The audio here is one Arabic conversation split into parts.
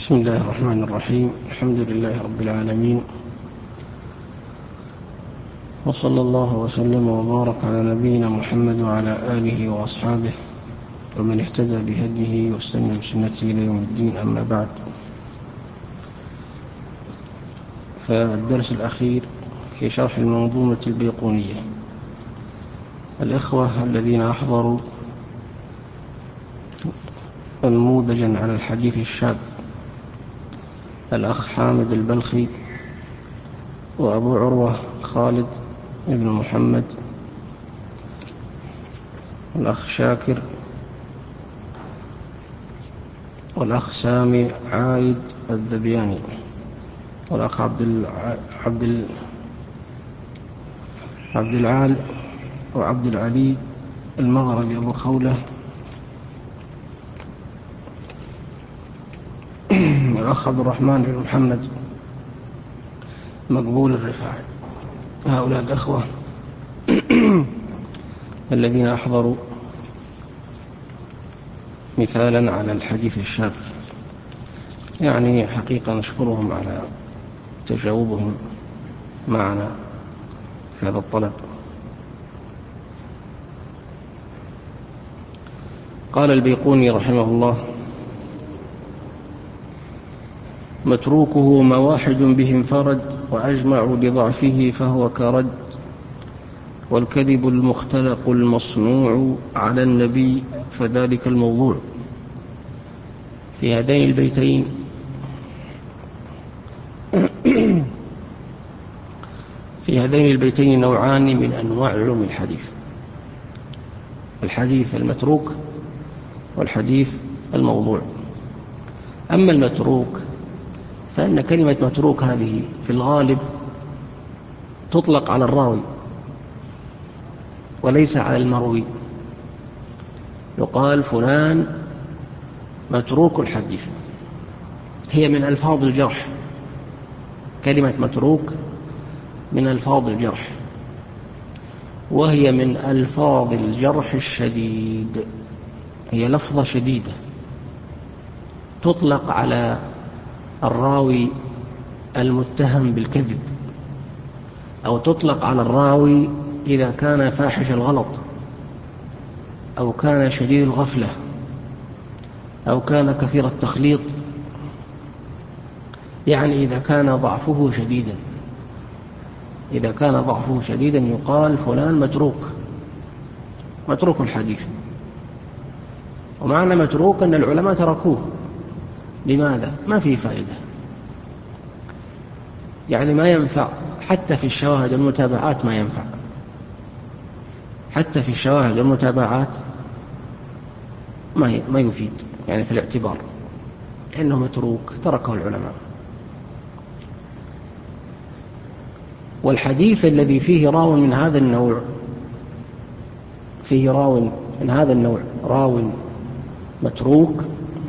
بسم الله الرحمن الرحيم. الحمد لله رب العالمين، وصلى الله وسلم وبارك على نبينا محمد وعلى آله وأصحابه ومن اهتدى بهديه واستنى بسنته إلى يوم الدين. أما بعد، فالدرس الأخير في شرح المنظومة البيقونية. الإخوة الذين أحضروا نموذجا على الحديث الشاذ، الأخ حامد البلخي وأبو عروة خالد بن محمد، والأخ شاكر، والأخ سامي عايد الذبياني، والأخ عبد العال وعبد العلي المغربي أبو خولة، والأخ عبد الرحمن بن محمد مقبول الرفاعي. هؤلاء الأخوة الذين أحضروا مثالا على الحديث الشاذ، يعني حقيقة نشكرهم على تجاوبهم معنا في هذا الطلب. قال البيقوني رحمه الله: متروكه ما واحد به انفرد وأجمع لضعفه فهو كرد، والكذب المختلق المصنوع على النبي فذلك الموضوع. في هذين البيتين نوعان من أنواع علوم الحديث: الحديث المتروك والحديث الموضوع. أما المتروك فإن كلمة متروك هذه في الغالب تطلق على الراوي وليس على المروي. يقال فلان متروك الحديث، هي من ألفاظ الجرح. كلمة متروك من ألفاظ الجرح، وهي من ألفاظ الجرح الشديد. هي لفظة شديدة تطلق على الراوي المتهم بالكذب، أو تطلق على الراوي إذا كان فاحش الغلط، أو كان شديد الغفلة، أو كان كثير التخليط، يعني إذا كان ضعفه شديدا يقال فلان متروك الحديث. ومعنى متروك أن العلماء تركوه. لماذا؟ ما فيه فائدة، يعني ما ينفع. حتى في الشواهد والمتابعات ما ينفع، حتى في الشواهد والمتابعات ما يفيد، يعني في الاعتبار إنه متروك تركه العلماء. والحديث الذي فيه راو من هذا النوع، راو متروك،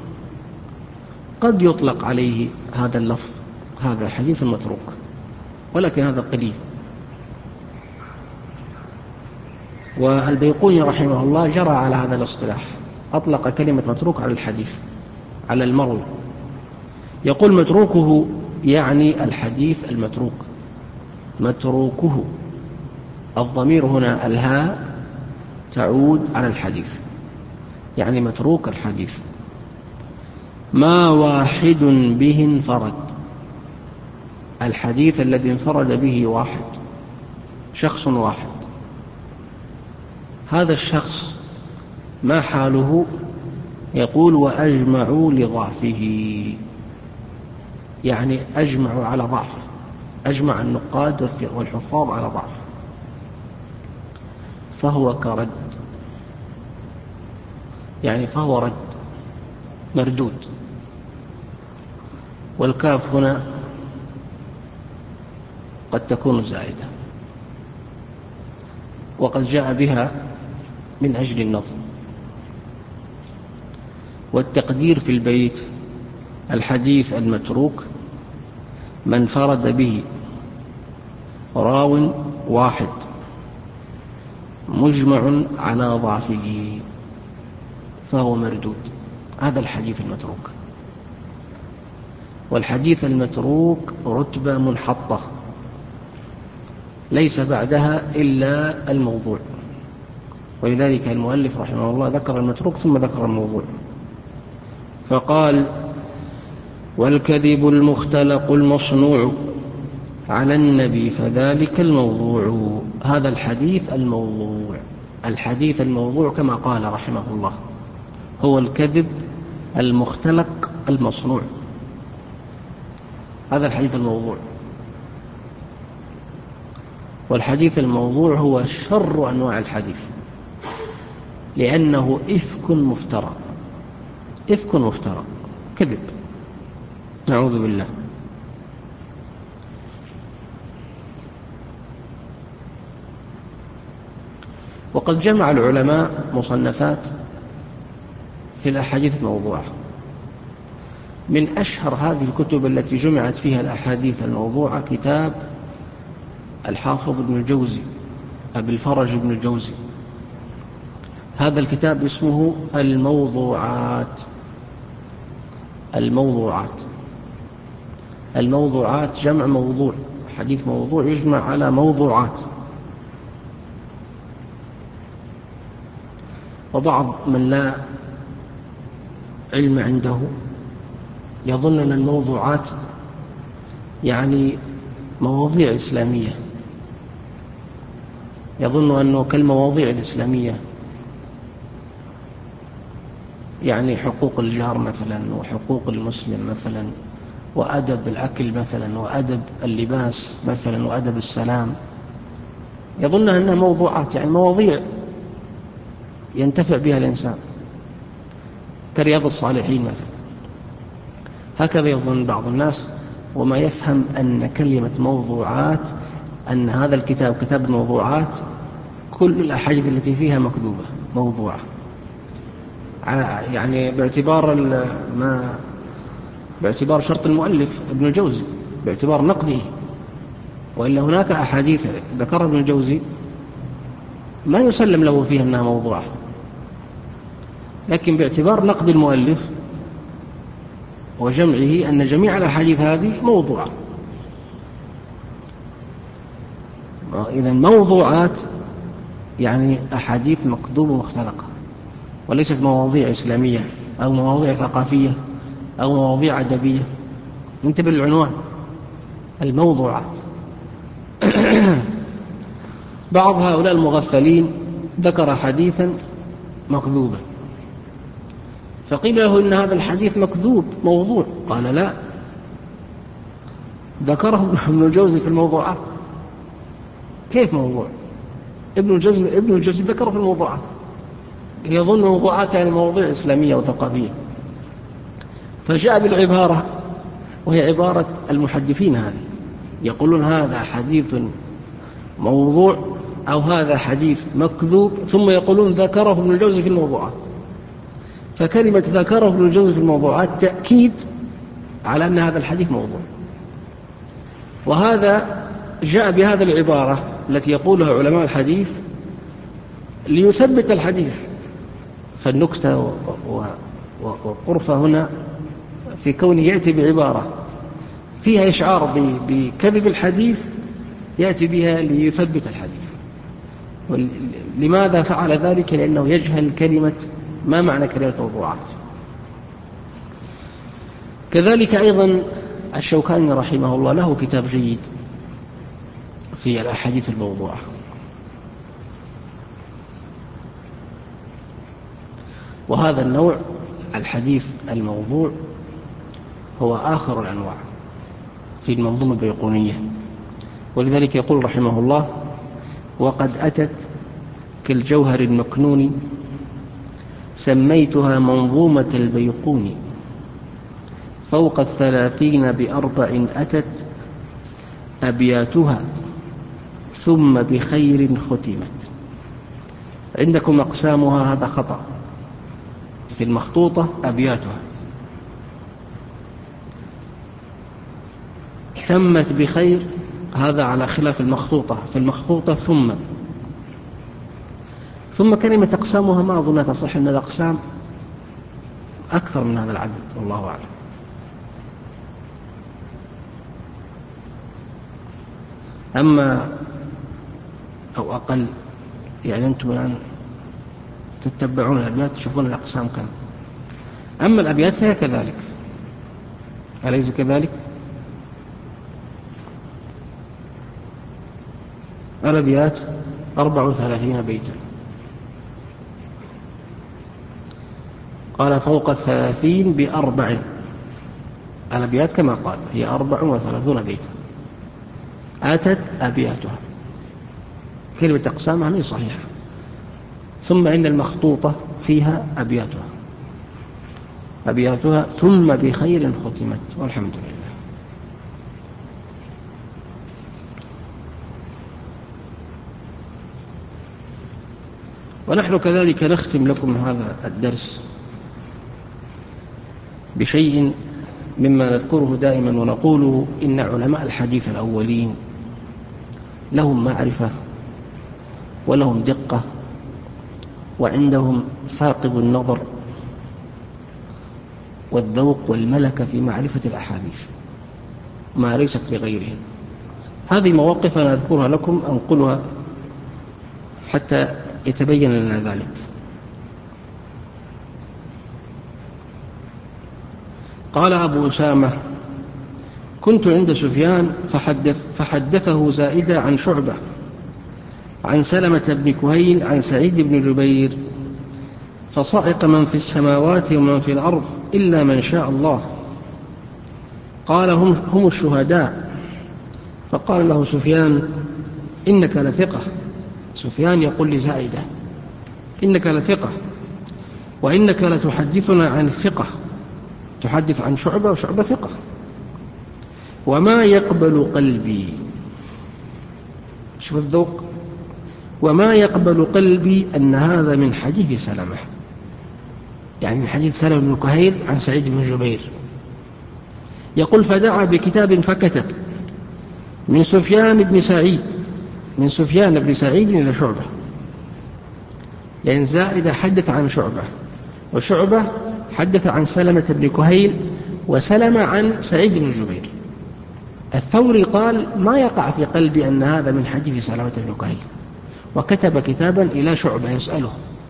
قد يطلق عليه هذا اللفظ، هذا حديث متروك، ولكن هذا قليل. والبيقوني رحمه الله جرى على هذا الاصطلاح، أطلق كلمة متروك على الحديث، على المروي. يقول متروكه يعني الحديث المتروك. متروكه، الضمير هنا الهاء تعود على الحديث، يعني متروك الحديث. ما واحد به انفرد، الحديث الذي انفرد به واحد، شخص واحد. هذا الشخص ما حاله؟ يقول وأجمعوا لضعفه، يعني أجمعوا على ضعفه، أجمع النقاد والحفاظ على ضعفه، فهو كرد، يعني فهو رد، مردود. والكاف هنا قد تكون زائدة، وقد جاء بها من أجل النظم. والتقدير في البيت: الحديث المتروك من انفرد به راو واحد مجمع على ضعفه فهو مردود. هذا الحديث المتروك. والحديث المتروك رتبة منحطة ليس بعدها إلا الموضوع، ولذلك المؤلف رحمه الله ذكر المتروك ثم ذكر الموضوع، فقال: والكذب المختلق المصنوع على النبي فذلك الموضوع. هذا الحديث الموضوع. الحديث الموضوع كما قال رحمه الله هو الكذب المختلق المصنوع. هذا الحديث الموضوع. والحديث الموضوع هو شر أنواع الحديث، لأنه إفك مفترى. إفك مفترى، كذب، نعوذ بالله. وقد جمع العلماء مصنفات في الأحاديث الموضوعة. من أشهر هذه الكتب التي جمعت فيها الأحاديث الموضوعة كتاب الحافظ ابن الجوزي، أبي الفرج ابن الجوزي. هذا الكتاب اسمه الموضوعات. الموضوعات، الموضوعات جمع موضوع، حديث موضوع يجمع على موضوعات. وبعض من لا علم عنده يظن أن الموضوعات يعني مواضيع إسلامية، يظن أنه كالمواضيع الإسلامية، يعني حقوق الجار مثلا، وحقوق المسلم مثلا، وأدب الأكل مثلا، وأدب اللباس مثلا، وأدب السلام. يظن أنها موضوعات، يعني مواضيع ينتفع بها الإنسان، كرياض الصالحين مثلا. هكذا يظن بعض الناس، وما يفهم أن كلمة موضوعات أن هذا الكتاب كتاب الموضوعات كل الأحاديث التي فيها مكذوبة موضوعة، يعني باعتبار شرط المؤلف ابن الجوزي، باعتبار نقده. وإلا هناك أحاديث ذكرها ابن الجوزي ما يسلم له فيها أنها موضوعة، لكن باعتبار نقد المؤلف وجمعه أن جميع الأحاديث هذه موضوعة. إذن موضوعات يعني أحاديث مكذوبة مختلقة، وليست مواضيع إسلامية أو مواضيع ثقافية أو مواضيع أدبية. انتبه للعنوان، الموضوعات. بعض هؤلاء المغفلين ذكر حديثا مكذوبا، فقيل له إن هذا الحديث مكذوب موضوع، قال لا، ذكره ابن الجوزي في الموضوعات. كيف موضوع؟ ابن الجوزي ذكره في الموضوعات. يظن موضوعات يعني مواضيع إسلامية وثقافية، فجاء بالعبارة وهي عبارة المحدثين هذه، يقولون هذا حديث موضوع أو هذا حديث مكذوب، ثم يقولون ذكره ابن الجوزي في الموضوعات. فكلمة ذكره ابن الجوزي في الموضوعات تأكيد على أن هذا الحديث موضوع. وهذا جاء بهذه العبارة التي يقولها علماء الحديث ليثبت الحديث. فالنكتة والطرفة هنا في كونه يأتي بعبارة فيها إشعار بكذب الحديث، يأتي بها ليثبت الحديث. لماذا فعل ذلك؟ لأنه يجهل كلمة ما معنى كلمة موضوعات. كذلك أيضا الشوكاني رحمه الله له كتاب جيد في الأحاديث الموضوعة. وهذا النوع الحديث الموضوع هو آخر الأنواع في المنظومة البيقونية. ولذلك يقول رحمه الله: وقد أتت كالجوهر المكنون سميتها منظومة البيقون، فوق 30 ب4 أتت أبياتها ثم بخير ختمت. عندكم أقسامها، هذا خطأ. في المخطوطة أبياتها، تمت بخير، هذا على خلاف المخطوطة. في المخطوطة ثم كلمة أقسامها ما أظن تصح، أن الأقسام أكثر من هذا العدد، والله أعلم. أما أو أقل، يعني أنتم الآن تتبعون الأبيات تشوفون الأقسام كم. أما الأبيات فهي كذلك، أليس كذلك؟ الأبيات 34 بيتا، قال فوق 30 ب4. الأبيات كما قال هي 34 بيتا، أتت أبياتها. كلمة أقسامها من صحيحة. ثم إن المخطوطة فيها أبياتها ثم بخير ختمت والحمد لله. ونحن كذلك نختم لكم هذا الدرس بشيء مما نذكره دائما ونقوله: إن علماء الحديث الأولين لهم معرفة ولهم دقة، وعندهم ثاقب النظر والذوق والملكة في معرفة الأحاديث ما ليست لغيرهم. هذه مواقف أنا أذكرها لكم أنقلها حتى يتبين لنا ذلك. قال أبو أسامة: كنت عند سفيان فحدثه زائدة عن شعبة عن سلمة بن كهيل عن سعيد بن جبير، فصعق من في السماوات ومن في الأرض إلا من شاء الله. قال: هم الشهداء. فقال له سفيان: إنك لثقة. سفيان يقول لزائدة: إنك لثقة، وإنك لتحدثنا عن الثقة، تحدث عن شعبة وشعبة ثقة. وما يقبل قلبي، شوف الذوق، وما يقبل قلبي أن هذا من حديث سلمة، يعني من حديث سلمة بن كهيل عن سعيد بن جبير. يقول: فدعا بكتاب فكتب من سفيان بن سعيد إلى شعبة، لأن زائدة حدث عن شعبة، وشعبة حدث عن سلمة بن كهيل، وسلمة عن سعيد بن جبير. الثوري قال: ما يقع في قلبي أن هذا من حديث سلمة بن كهيل، وكتب كتابا إلى شعبة يسأله.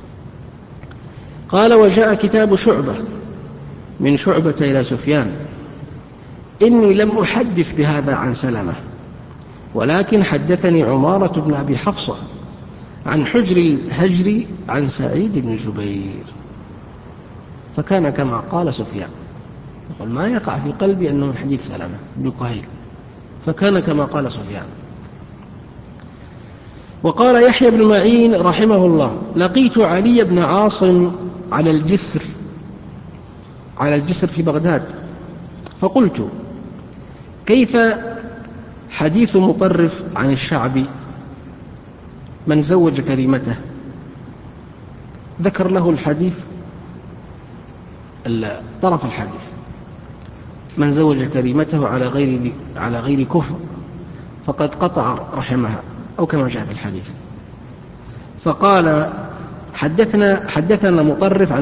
قال: وجاء كتاب شعبة من شعبة إلى سفيان: إني لم أحدث بهذا عن سلمة، ولكن حدثني عمارة بن أبي حفصة عن حجر الهجر عن سعيد بن جبير. فكان كما قال سفيان، يقول: ما يقع في قلبي أنه من حديث سلمة بن كهيل، فكان كما قال سفيان. وقال يحيى بن معين رحمه الله: لقيت علي بن عاصم على الجسر في بغداد، فقلت: كيف حديث مطرف عن الشعبي من زوج كريمته؟ ذكر له الحديث، طرف الحديث: من زوج كريمته على غير كفر فقد قطع رحمها، أو كما جاء في الحديث. فقال: حدثنا مطرف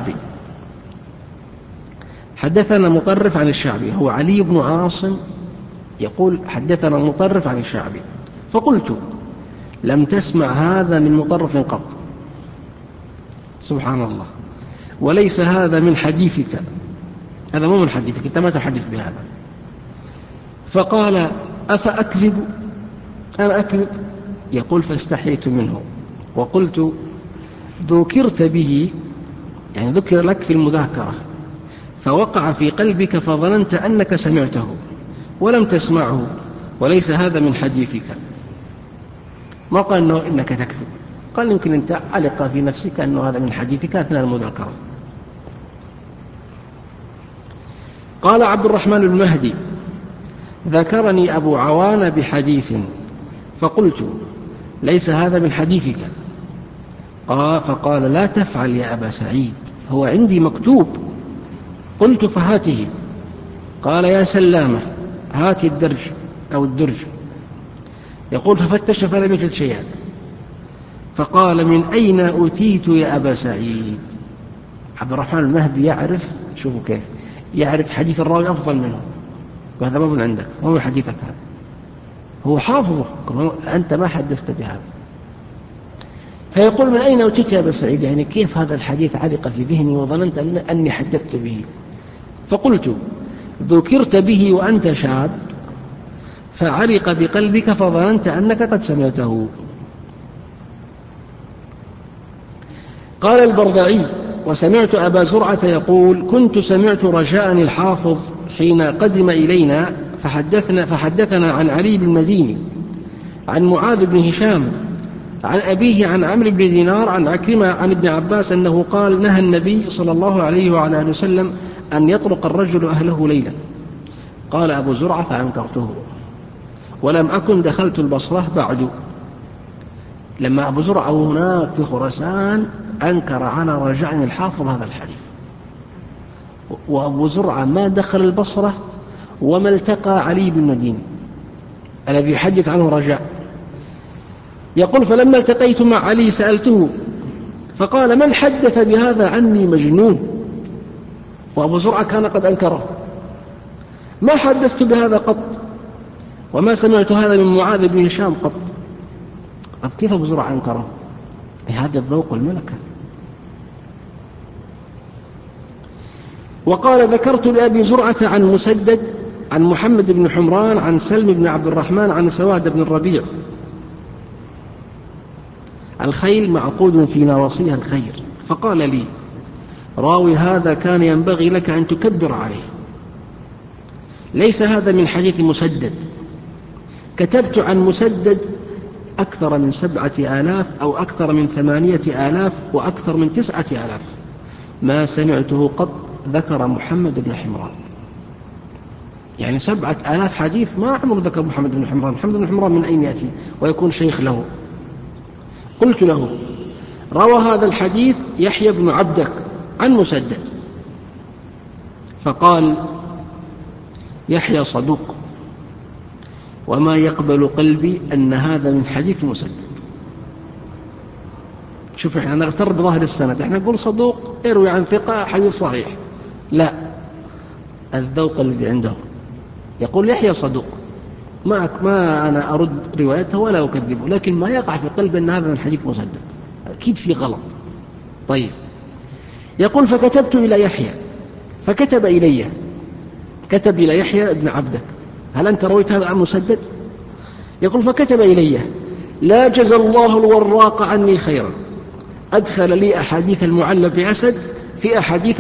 عن الشعبي، هو علي بن عاصم يقول: حدثنا مطرف عن الشعبي. فقلت: لم تسمع هذا من مطرف قط. سبحان الله، وليس هذا من حديثك، هذا مو من حديثك، أنت ما تحدث بهذا. فقال: أفأكذب؟ أنا أكذب؟ يقول: فاستحيت منه وقلت: ذكرت به، يعني ذكر لك في المذاكرة، فوقع في قلبك فظننت أنك سمعته ولم تسمعه، وليس هذا من حديثك. ما قال إنك تكذب، قال: يمكن أنت علق في نفسك أنه هذا من حديثك أثناء المذاكرة. قال عبد الرحمن المهدي: ذكرني أبو عوان بحديث، فقلت: ليس هذا من حديثك. فقال: لا تفعل يا أبا سعيد، هو عندي مكتوب. قلت: فهاته. قال: يا سلامة، هات الدرج أو الدرج. يقول: ففتش فلم يجد شيئا، فقال: من أين أتيت يا أبا سعيد؟ عبد الرحمن المهدي يعرف، شوفوا كيف يعرف حديث الراوي أفضل منه، وهذا ما من عندك، ما من حديثك هذا، هو حافظه، أنت ما حدثت بهذا. فيقول: من أين أوتيت يا أبا سعيد؟ يعني كيف هذا الحديث علق في ذهني وظننت أني حدثت به؟ فقلت: ذكرت به وأنت شاب فعلق بقلبك فظننت أنك قد سمعته. قال البرذعي: وسمعت أبا زرعة يقول: كنت سمعت رجاء الحافظ حين قدم إلينا فحدثنا عن علي بن المديني عن معاذ بن هشام عن أبيه عن عمرو بن دينار عن عكرمة عن ابن عباس أنه قال: نهى النبي صلى الله عليه وعلى آله وسلم أن يطرق الرجل أهله ليلا. قال أبو زرعة: فأنكرته ولم أكن دخلت البصرة بعد. لما أبو زرعة هناك في خراسان أنكر على رجاء الحافظ هذا الحديث، وأبو زرعة ما دخل البصرة وما التقى علي بن المديني الذي يحدث عنه رجاء. يقول: فلما التقيت مع علي سألته فقال: من حدث بهذا عني مجنون؟ وأبو زرعة كان قد أنكره: ما حدثت بهذا قط وما سمعت هذا من معاذ بن هشام قط. طب كيف أبو زرعة أنكره؟ بهذا الذوق والملكة. وقال: ذكرت لأبي زرعة عن مسدد عن محمد بن حمران عن سلم بن عبد الرحمن عن سواد بن الربيع: الخيل معقود في نواصيها الخير. فقال لي: راوي هذا كان ينبغي لك أن تكبر عليه، ليس هذا من حديث مسدد. كتبت عن مسدد أكثر من 7,000 أو أكثر من 8,000 وأكثر من 9,000 ما سمعته قط ذكر محمد بن حمران. يعني 7,000 حديث ما عمر ذكر محمد بن حمران. محمد بن حمران من أين يأتي ويكون شيخ له؟ قلت له: روى هذا الحديث يحيى بن عبدك عن مسدد. فقال: يحيى صدوق، وما يقبل قلبي أن هذا من حديث مسدد. شوف، احنا نغتر بظاهر السند، احنا نقول صدوق يروي عن ثقة حديث صحيح. لا، الذوق الذي عنده يقول يحيى صدوق، ما أنا أرد روايته ولا أكذبه، لكن ما يقع في قلبي أن هذا من حديث مسدد، أكيد في غلط. طيب، يقول: فكتبت إلى يحيى فكتب إلي، كتب إلى يحيى ابن عبدك: هل أنت رويت هذا عن مسدد؟ يقول: فكتب إلي: لا جزى الله الوراق عني خيرا، أدخل لي أحاديث المعلى بأسد في أحاديث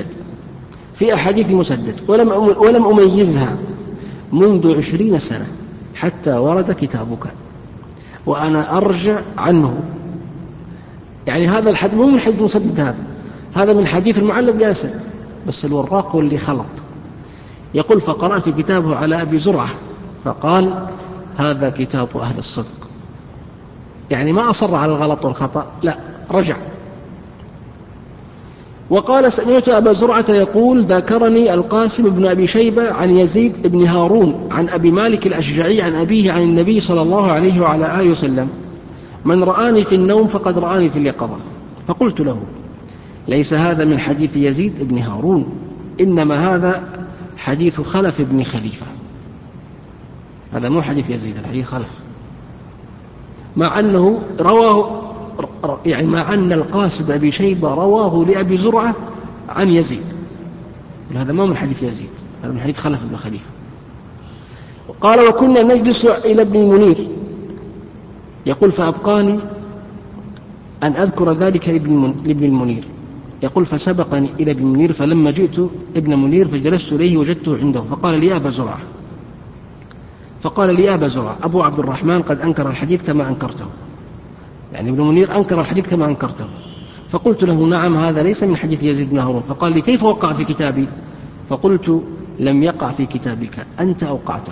مسدد ولم أميزها منذ 20 سنة حتى ورد كتابك وأنا أرجع عنه. يعني هذا الحديث مو من حديث مسدد، هذا من حديث المعلى بأسد، بس الوراق هو اللي خلط. يقول: فقرأت كتابه على أبي زرعة فقال: هذا كتاب أهل الصدق. يعني ما أصر على الغلط والخطأ، لا، رجع. وقال: سمعت أبا زرعة يقول: ذكرني القاسم بن أبي شيبة عن يزيد بن هارون عن أبي مالك الأشجعي عن أبيه عن النبي صلى الله عليه وعلى آله وسلم: من رآني في النوم فقد رآني في اليقظة. فقلت له: ليس هذا من حديث يزيد بن هارون، إنما هذا حديث خلف بن خليفة. هذا مو حديث يزيد، الحديث خلف، مع أنه رواه، يعني مع أن القاسم بن أبي شيبة رواه لأبي زرعة عن يزيد. هذا ما من حديث يزيد، هذا من حديث خلف بن خليفة. قال: وكنا نجلس إلى ابن المنير. يقول: فأبقاني أن أذكر ذلك لابن المنير. يقول: فسبقني إلى ابن المنير، فلما جئت ابن منير فجلست إليه وجدته عنده، فقال لي: يا أبا زرعة أبو عبد الرحمن قد أنكر الحديث كما أنكرته. يعني ابن منير أنكر الحديث كما أنكرته. فقلت له: نعم، هذا ليس من حديث يزيد بن هارون. فقال لي: كيف وقع في كتابي؟ فقلت: لم يقع في كتابك، أنت أوقعته.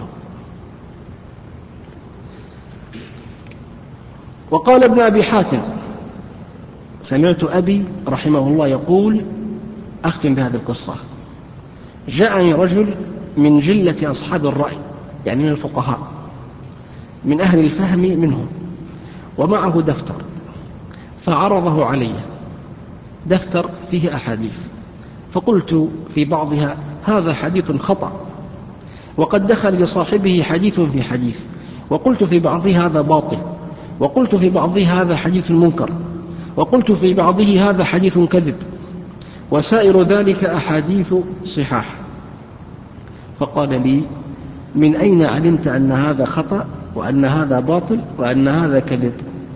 وقال ابن أبي حاتم: سمعت أبي رحمه الله يقول، أختم بهذه القصة: جاءني رجل من جلة أصحاب الرأي، يعني من الفقهاء، من أهل الفهم منهم، ومعه دفتر، فعرضه علي، دفتر فيه أحاديث، فقلت في بعضها: هذا حديث خطأ، وقد دخل لصاحبه حديث في حديث، وقلت في بعضه هذا باطل، وقلت في بعضه هذا حديث منكر، وقلت في بعضه هذا حديث كذب، وسائر ذلك أحاديث صحاح. فقال لي: من أين علمت أن هذا خطأ وأن هذا باطل وأن هذا كذب؟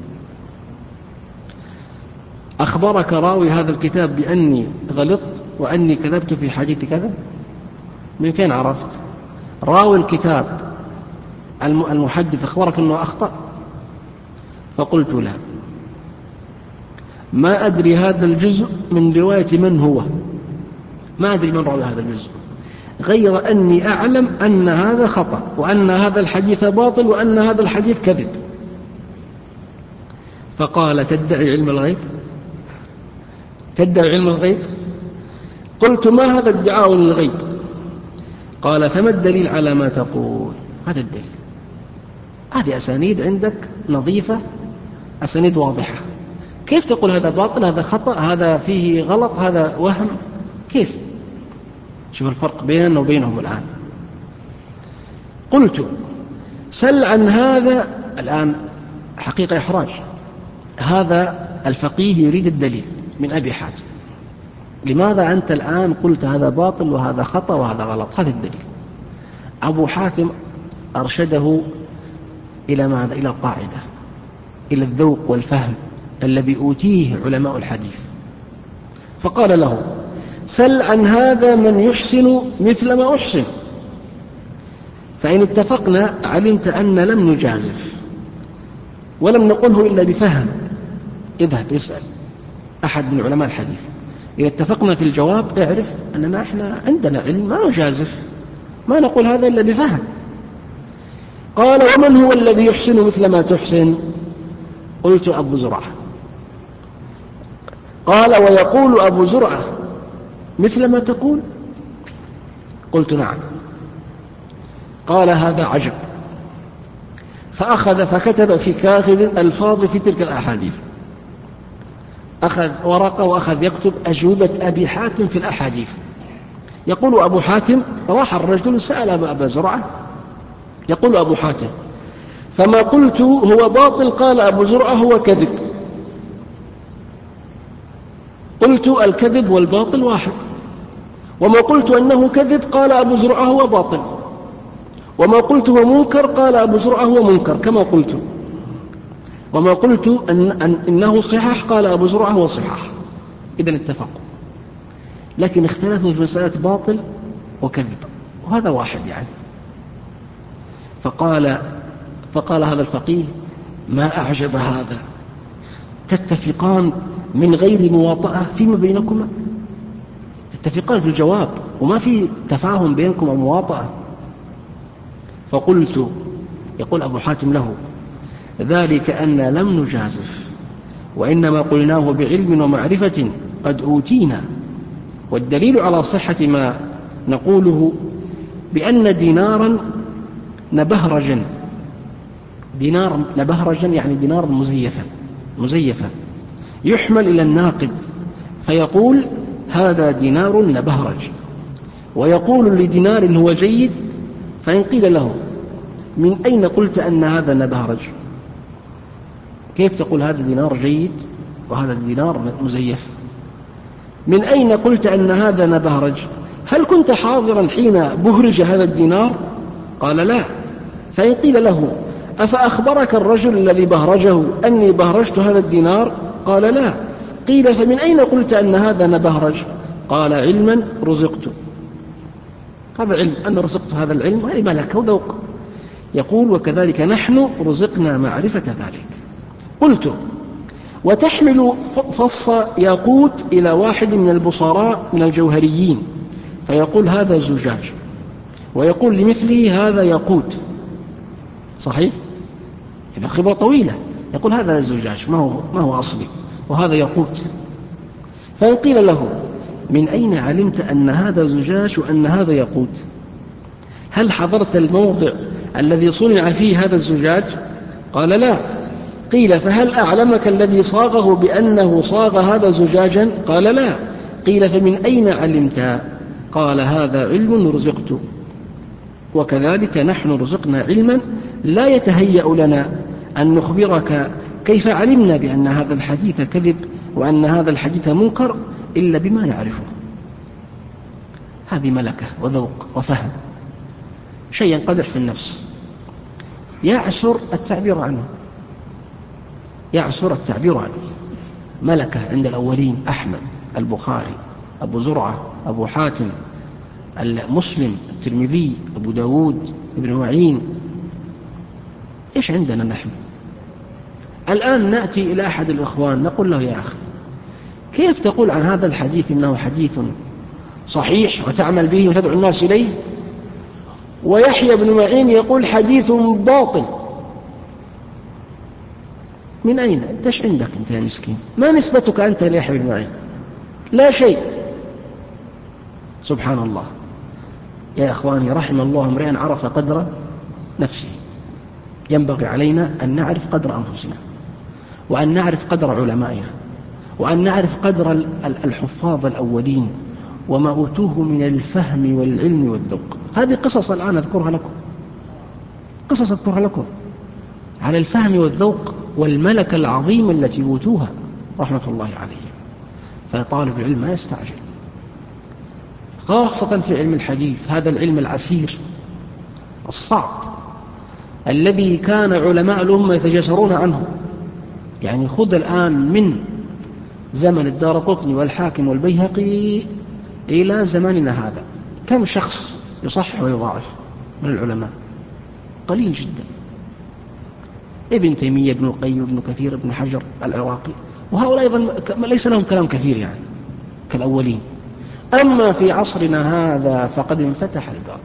أخبرك راوي هذا الكتاب بأني غلطت وأني كذبت في حديث كذا؟ من فين عرفت؟ راوي الكتاب المحدث أخبرك أنه أخطأ؟ فقلت: لا، ما أدري هذا الجزء من رواية من هو، ما أدري من روى هذا الجزء، غير أني أعلم أن هذا خطأ وأن هذا الحديث باطل وأن هذا الحديث كذب. فقال: تدعي علم الغيب؟ تدعي علم الغيب؟ قلت: ما هذا الدعاء للغيب؟ قال: فما الدليل على ما تقول؟ هذا الدليل، هذه أسانيد عندك نظيفة، أسانيد واضحة، كيف تقول هذا باطل، هذا خطأ، هذا فيه غلط، هذا وهم؟ كيف؟ شوف الفرق بيننا وبينهم الآن. قلت: سل عن هذا. الآن حقيقة إحراج، هذا الفقيه يريد الدليل من أبي حاتم، لماذا أنت الآن قلت هذا باطل وهذا خطأ وهذا غلط؟ هذا الدليل. أبو حاتم أرشده إلى ماذا؟ إلى القاعدة، إلى الذوق والفهم الذي أوتيه علماء الحديث. فقال له: سل عن هذا من يحسن مثل ما أحسن، فإن اتفقنا علمت أن لم نجازف ولم نقله إلا بفهم. اذهب اسأل أحد من علماء الحديث، إذا اتفقنا في الجواب اعرف أننا إحنا عندنا علم، ما نجازف، ما نقول هذا إلا بفهم. قال: ومن هو الذي يحسن مثل ما تحسن؟ قلت: أبو زرعة. قال: ويقول أبو زرعة مثل ما تقول؟ قلت: نعم. قال: هذا عجب. فأخذ فكتب في كاغذ الألفاظ في تلك الأحاديث، أخذ ورقة وأخذ يكتب أجوبة أبي حاتم في الأحاديث. يقول أبو حاتم: راح الرجل سأل أبا زرعة، يقول أبو حاتم: فما قلت هو باطل قال أبو زرعة هو كذب. قلت: الكذب والباطل واحد. وما قلت أنه كذب قال أبو زرعة هو باطل، وما قلت هو منكر قال أبو زرعة هو منكر كما قلت، وما قلت إنه صحاح قال أبو زرعة هو صحاح. إذن اتفقوا، لكن اختلفوا في مسألة باطل وكذب، وهذا واحد يعني. فقال هذا الفقيه: ما أعجب هذا، تتفقان من غير مواطأة فيما بينكما، تتفقان في الجواب وما في تفاهم بينكم ومواطأة. فقلت، يقول أبو حاتم له: ذلك أن لم نجازف، وإنما قلناه بعلم ومعرفة قد أوتينا، والدليل على صحة ما نقوله بأن دينارا نبهرجا، دينار نبهرجا يعني دينار مزيفا يحمل إلى الناقد فيقول هذا دينار نبهرج، ويقول لدينار هو جيد، فإن قيل له: من أين قلت أن هذا نبهرج؟ كيف تقول هذا دينار جيد وهذا دينار مزيف؟ من أين قلت أن هذا نبهرج؟ هل كنت حاضرا حين بهرج هذا الدينار؟ قال: لا. فإن قيل له: أفأخبرك الرجل الذي بهرجه أني بهرجت هذا الدينار؟ قال: لا. قيل: فمن أين قلت أن هذا نبهرج؟ قال: علما رزقت. هذا علم، أنا رزقت هذا العلم، هذه ملكة وذوق. يقول: وكذلك نحن رزقنا معرفة ذلك. قلت: وتحمل فص ياقوت إلى واحد من البصراء من الجوهريين فيقول هذا زجاج، ويقول لمثله هذا ياقوت، صحيح؟ إذا خبرة طويلة يقول هذا زجاج ما هو أصلي، وهذا ياقوت. فإن قيل له: من أين علمت أن هذا زجاج وأن هذا ياقوت؟ هل حضرت الموضع الذي صنع فيه هذا الزجاج؟ قال: لا. قيل: فهل أعلمك الذي صاغه بأنه صاغ هذا زجاجا؟ قال: لا. قيل: فمن أين علمت؟ قال: هذا علم رزقت. وكذلك نحن رزقنا علما لا يتهيأ لنا أن نخبرك كيف علمنا بأن هذا الحديث كذب وأن هذا الحديث منكر إلا بما نعرفه. هذه ملكة وذوق وفهم، شيء ينقدح في النفس يعسر التعبير عنه، يعسر التعبير عنه. ملكة عند الأولين، أحمد، البخاري، أبو زرعة، أبو حاتم، مسلم، الترمذي، أبو داود، ابن معين. إيش عندنا نحن؟ الآن نأتي إلى أحد الإخوان نقول له: يا أخي، كيف تقول عن هذا الحديث إنه حديث صحيح وتعمل به وتدعو الناس إليه، ويحيى بن معين يقول حديث باطل؟ من أين؟ أنت إيش عندك أنت يا مسكين؟ ما نسبتك أنت ليحيى بن معين؟ لا شيء. سبحان الله. يا أخواني، رحم الله امرئا عرف قدر نفسه. ينبغي علينا أن نعرف قدر أنفسنا، وأن نعرف قدر علمائنا، وأن نعرف قدر الحفاظ الأولين وما أوتوه من الفهم والعلم والذوق. هذه قصص الآن أذكرها لكم، قصص أذكرها لكم على الفهم والذوق والملكة العظيمة التي أوتوها رحمة الله عليهم. فطالب العلم ما يستعجل، خاصة في علم الحديث، هذا العلم العسير الصعب الذي كان علماء الأمة يتجاسرون عنه. يعني خذ الآن من زمن الدارقطني والحاكم والبيهقي إلى زماننا هذا، كم شخص يصحح ويضاعف من العلماء؟ قليل جدا. ابن تيمية، ابن القيم، ابن كثير، ابن حجر العراقي، وهؤلاء أيضا ليس لهم كلام كثير يعني كالأولين. أما في عصرنا هذا فقد انفتح الباب،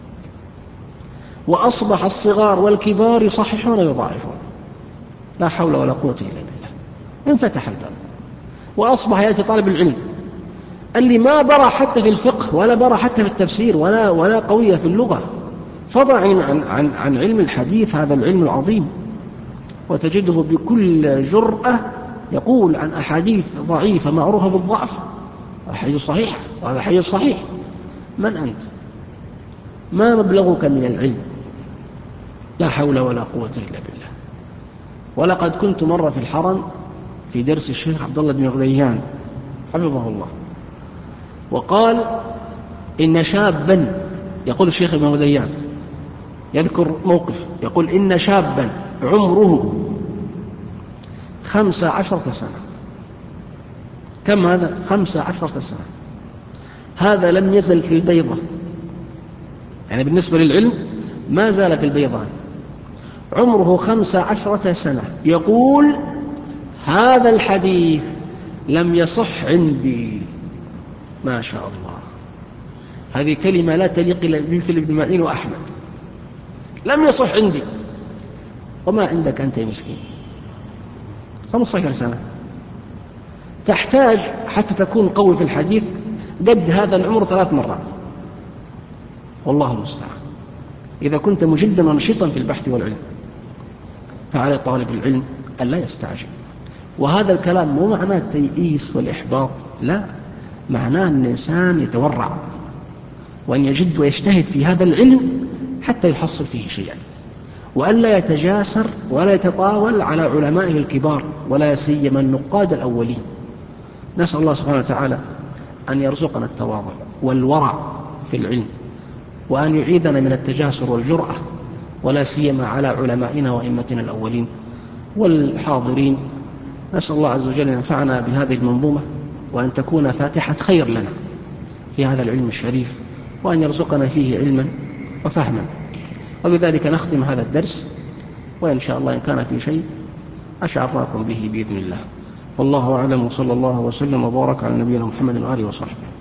وأصبح الصغار والكبار يصححون ويضاعفون، لا حول ولا قوة إلا بالله. انفتح الباب، وأصبح يأتي طالب العلم اللي ما برع حتى في الفقه ولا برع حتى في التفسير ولا قوية في اللغة، فضلا عن علم الحديث، هذا العلم العظيم، وتجده بكل جرأة يقول عن أحاديث ضعيفة معروفة بالضعف أحاديث صحيحة، وهذا حديث صحيح. من أنت؟ ما مبلغك من العلم؟ لا حول ولا قوة إلا بالله. ولقد كنت مرة في الحرم في درس الشيخ عبد الله بن غديان حفظه الله، وقال إن شابا، يقول الشيخ ابن غديان يذكر موقف، يقول إن شابا عمره 15 سنة. كم هذا؟ 15 سنة. هذا لم يزل في البيضة، يعني بالنسبة للعلم ما زال في البيضان. عمره 15 سنة يقول هذا الحديث لم يصح عندي. ما شاء الله، هذه كلمة لا تليق إلا بمثل ابن معين وأحمد. لم يصح عندي. وما عندك أنت يا مسكين؟ 15 سنة. تحتاج حتى تكون قوي في الحديث قد هذا العمر 3 مرات، والله المستعان، إذا كنت مجدا ونشيطا في البحث والعلم. فعلى طالب العلم أن لا يستعجل. وهذا الكلام مو معناه التيئيس والإحباط، لا، معناه أن الإنسان يتورع وأن يجد ويجتهد في هذا العلم حتى يحصل فيه شيئا، وأن لا يتجاسر ولا يتطاول على علمائه الكبار، ولا سيما النقاد الأولين. نسأل الله سبحانه وتعالى أن يرزقنا التواضع والورع في العلم، وأن يعيذنا من التجاسر والجرأة، ولا سيما على علمائنا وأئمتنا الأولين والحاضرين. نسأل الله عز وجل أن ينفعنا بهذه المنظومة، وأن تكون فاتحة خير لنا في هذا العلم الشريف، وأن يرزقنا فيه علما وفهما. وبذلك نختم هذا الدرس، وإن شاء الله إن كان في شيء أشعركم به بإذن الله. والله أعلم، وصلى الله وسلم وبارك على نبينا محمد وآله وصحبه.